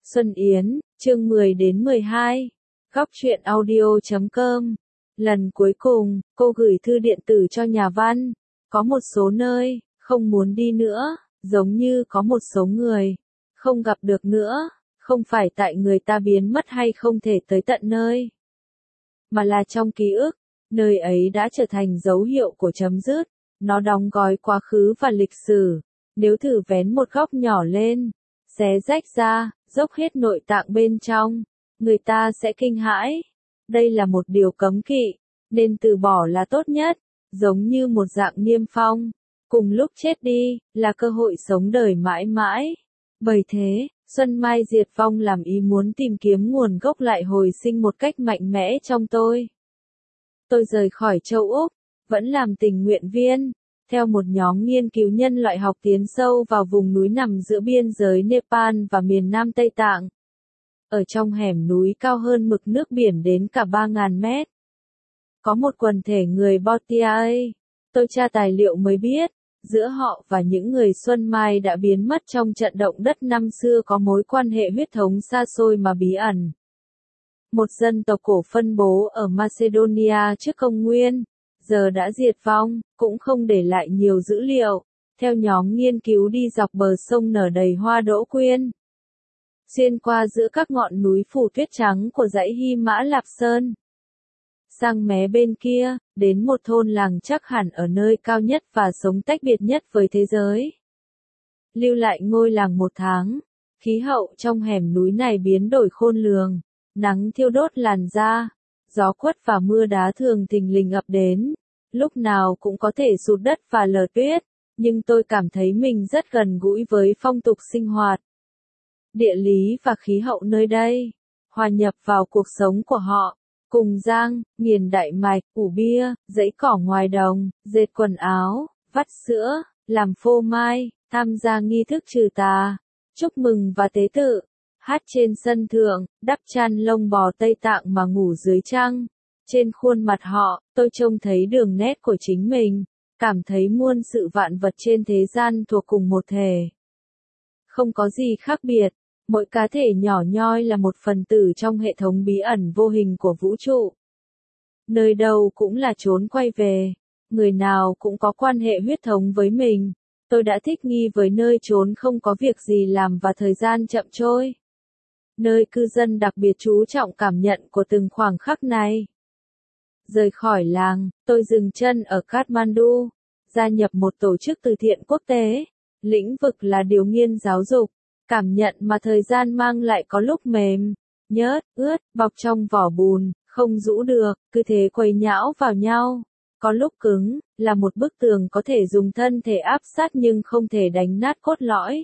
Xuân Yến, chương 10 đến 12. Góc truyện audio.com. Lần cuối cùng, cô gửi thư điện tử cho nhà văn. Có một số nơi, không muốn đi nữa, giống như có một số người, không gặp được nữa, không phải tại người ta biến mất hay không thể tới tận nơi, mà là trong ký ức, nơi ấy đã trở thành dấu hiệu của chấm dứt, nó đóng gói quá khứ và lịch sử. Nếu thử vén một góc nhỏ lên, xé rách ra, dốc hết nội tạng bên trong, người ta sẽ kinh hãi. Đây là một điều cấm kỵ, nên từ bỏ là tốt nhất, giống như một dạng niêm phong. Cùng lúc chết đi, là cơ hội sống đời mãi mãi. Bởi thế, Xuân Mai diệt vong làm ý muốn tìm kiếm nguồn gốc lại hồi sinh một cách mạnh mẽ trong tôi. Tôi rời khỏi châu Úc, vẫn làm tình nguyện viên, theo một nhóm nghiên cứu nhân loại học tiến sâu vào vùng núi nằm giữa biên giới Nepal và miền Nam Tây Tạng. Ở trong hẻm núi cao hơn mực nước biển đến cả 3.000 mét. Có một quần thể người Bhotia. Tôi tra tài liệu mới biết, giữa họ và những người Xuân Mai đã biến mất trong trận động đất năm xưa có mối quan hệ huyết thống xa xôi mà bí ẩn. Một dân tộc cổ phân bố ở Macedonia trước công nguyên, giờ đã diệt vong, cũng không để lại nhiều dữ liệu. Theo nhóm nghiên cứu đi dọc bờ sông nở đầy hoa đỗ quyên, xuyên qua giữa các ngọn núi phủ tuyết trắng của dãy Hy Mã Lạp Sơn, sang mé bên kia, đến một thôn làng chắc hẳn ở nơi cao nhất và sống tách biệt nhất với thế giới. Lưu lại ngôi làng 1 tháng, khí hậu trong hẻm núi này biến đổi khôn lường, nắng thiêu đốt làn da, gió quất và mưa đá thường thình lình ập đến, lúc nào cũng có thể sụt đất và lở tuyết, nhưng tôi cảm thấy mình rất gần gũi với phong tục sinh hoạt. Địa lý và khí hậu nơi đây, hòa nhập vào cuộc sống của họ, cùng rang, nghiền đại mạch, ủ bia, giẫy cỏ ngoài đồng, dệt quần áo, vắt sữa, làm phô mai, tham gia nghi thức trừ tà, chúc mừng và tế tự, hát trên sân thượng, đắp chăn lông bò Tây Tạng mà ngủ dưới trăng. Trên khuôn mặt họ, tôi trông thấy đường nét của chính mình, cảm thấy muôn sự vạn vật trên thế gian thuộc cùng một thể. Không có gì khác biệt, mỗi cá thể nhỏ nhoi là một phần tử trong hệ thống bí ẩn vô hình của vũ trụ. Nơi đâu cũng là chốn quay về, người nào cũng có quan hệ huyết thống với mình. Tôi đã thích nghi với nơi chốn không có việc gì làm và thời gian chậm trôi. Nơi cư dân đặc biệt chú trọng cảm nhận của từng khoảng khắc này. Rời khỏi làng, tôi dừng chân ở Kathmandu, gia nhập một tổ chức từ thiện quốc tế. Lĩnh vực là điều nghiên giáo dục. Cảm nhận mà thời gian mang lại có lúc mềm, nhớt, ướt, bọc trong vỏ bùn, không rũ được, cứ thế quấy nhão vào nhau. Có lúc cứng, là một bức tường có thể dùng thân thể áp sát nhưng không thể đánh nát cốt lõi.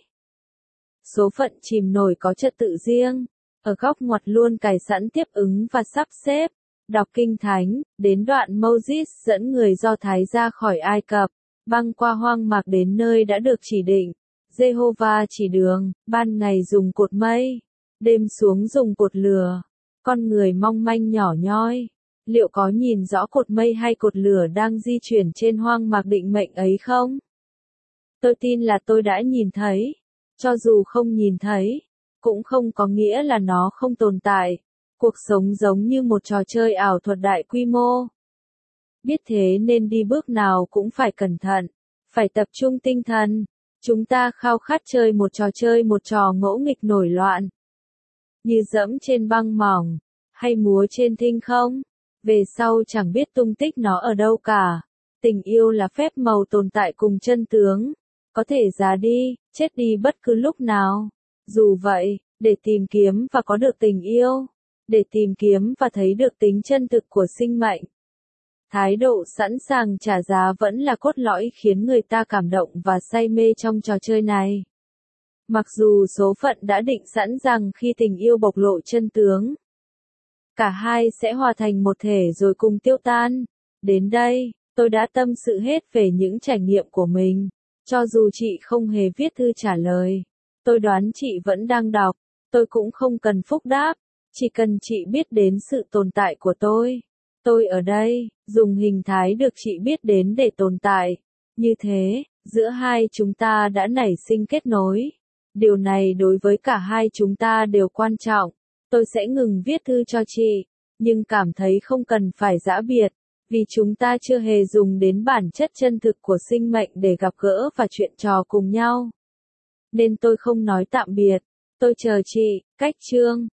Số phận chìm nổi có trật tự riêng, ở góc ngoặt luôn cài sẵn tiếp ứng và sắp xếp. Đọc kinh thánh, đến đoạn Moses dẫn người Do Thái ra khỏi Ai Cập, băng qua hoang mạc đến nơi đã được chỉ định. Jehovah chỉ đường, ban ngày dùng cột mây, đêm xuống dùng cột lửa. Con người mong manh nhỏ nhoi, liệu có nhìn rõ cột mây hay cột lửa đang di chuyển trên hoang mạc định mệnh ấy không? Tôi tin là tôi đã nhìn thấy. Cho dù không nhìn thấy, cũng không có nghĩa là nó không tồn tại. Cuộc sống giống như một trò chơi ảo thuật đại quy mô. Biết thế nên đi bước nào cũng phải cẩn thận, phải tập trung tinh thần. Chúng ta khao khát chơi một trò ngẫu nghịch nổi loạn. Như dẫm trên băng mỏng, hay múa trên thinh không. Về sau chẳng biết tung tích nó ở đâu cả. Tình yêu là phép màu tồn tại cùng chân tướng. Có thể già đi, chết đi bất cứ lúc nào. Dù vậy, để tìm kiếm và có được tình yêu, để tìm kiếm và thấy được tính chân thực của sinh mệnh, thái độ sẵn sàng trả giá vẫn là cốt lõi khiến người ta cảm động và say mê trong trò chơi này. Mặc dù số phận đã định sẵn rằng khi tình yêu bộc lộ chân tướng, cả hai sẽ hòa thành một thể rồi cùng tiêu tan. Đến đây, tôi đã tâm sự hết về những trải nghiệm của mình. Cho dù chị không hề viết thư trả lời, tôi đoán chị vẫn đang đọc. Tôi cũng không cần phúc đáp, chỉ cần chị biết đến sự tồn tại của tôi. Tôi ở đây, dùng hình thái được chị biết đến để tồn tại. Như thế, giữa hai chúng ta đã nảy sinh kết nối. Điều này đối với cả hai chúng ta đều quan trọng. Tôi sẽ ngừng viết thư cho chị, nhưng cảm thấy không cần phải giã biệt, vì chúng ta chưa hề dùng đến bản chất chân thực của sinh mệnh để gặp gỡ và chuyện trò cùng nhau. Nên tôi không nói tạm biệt. Tôi chờ chị, cách chương.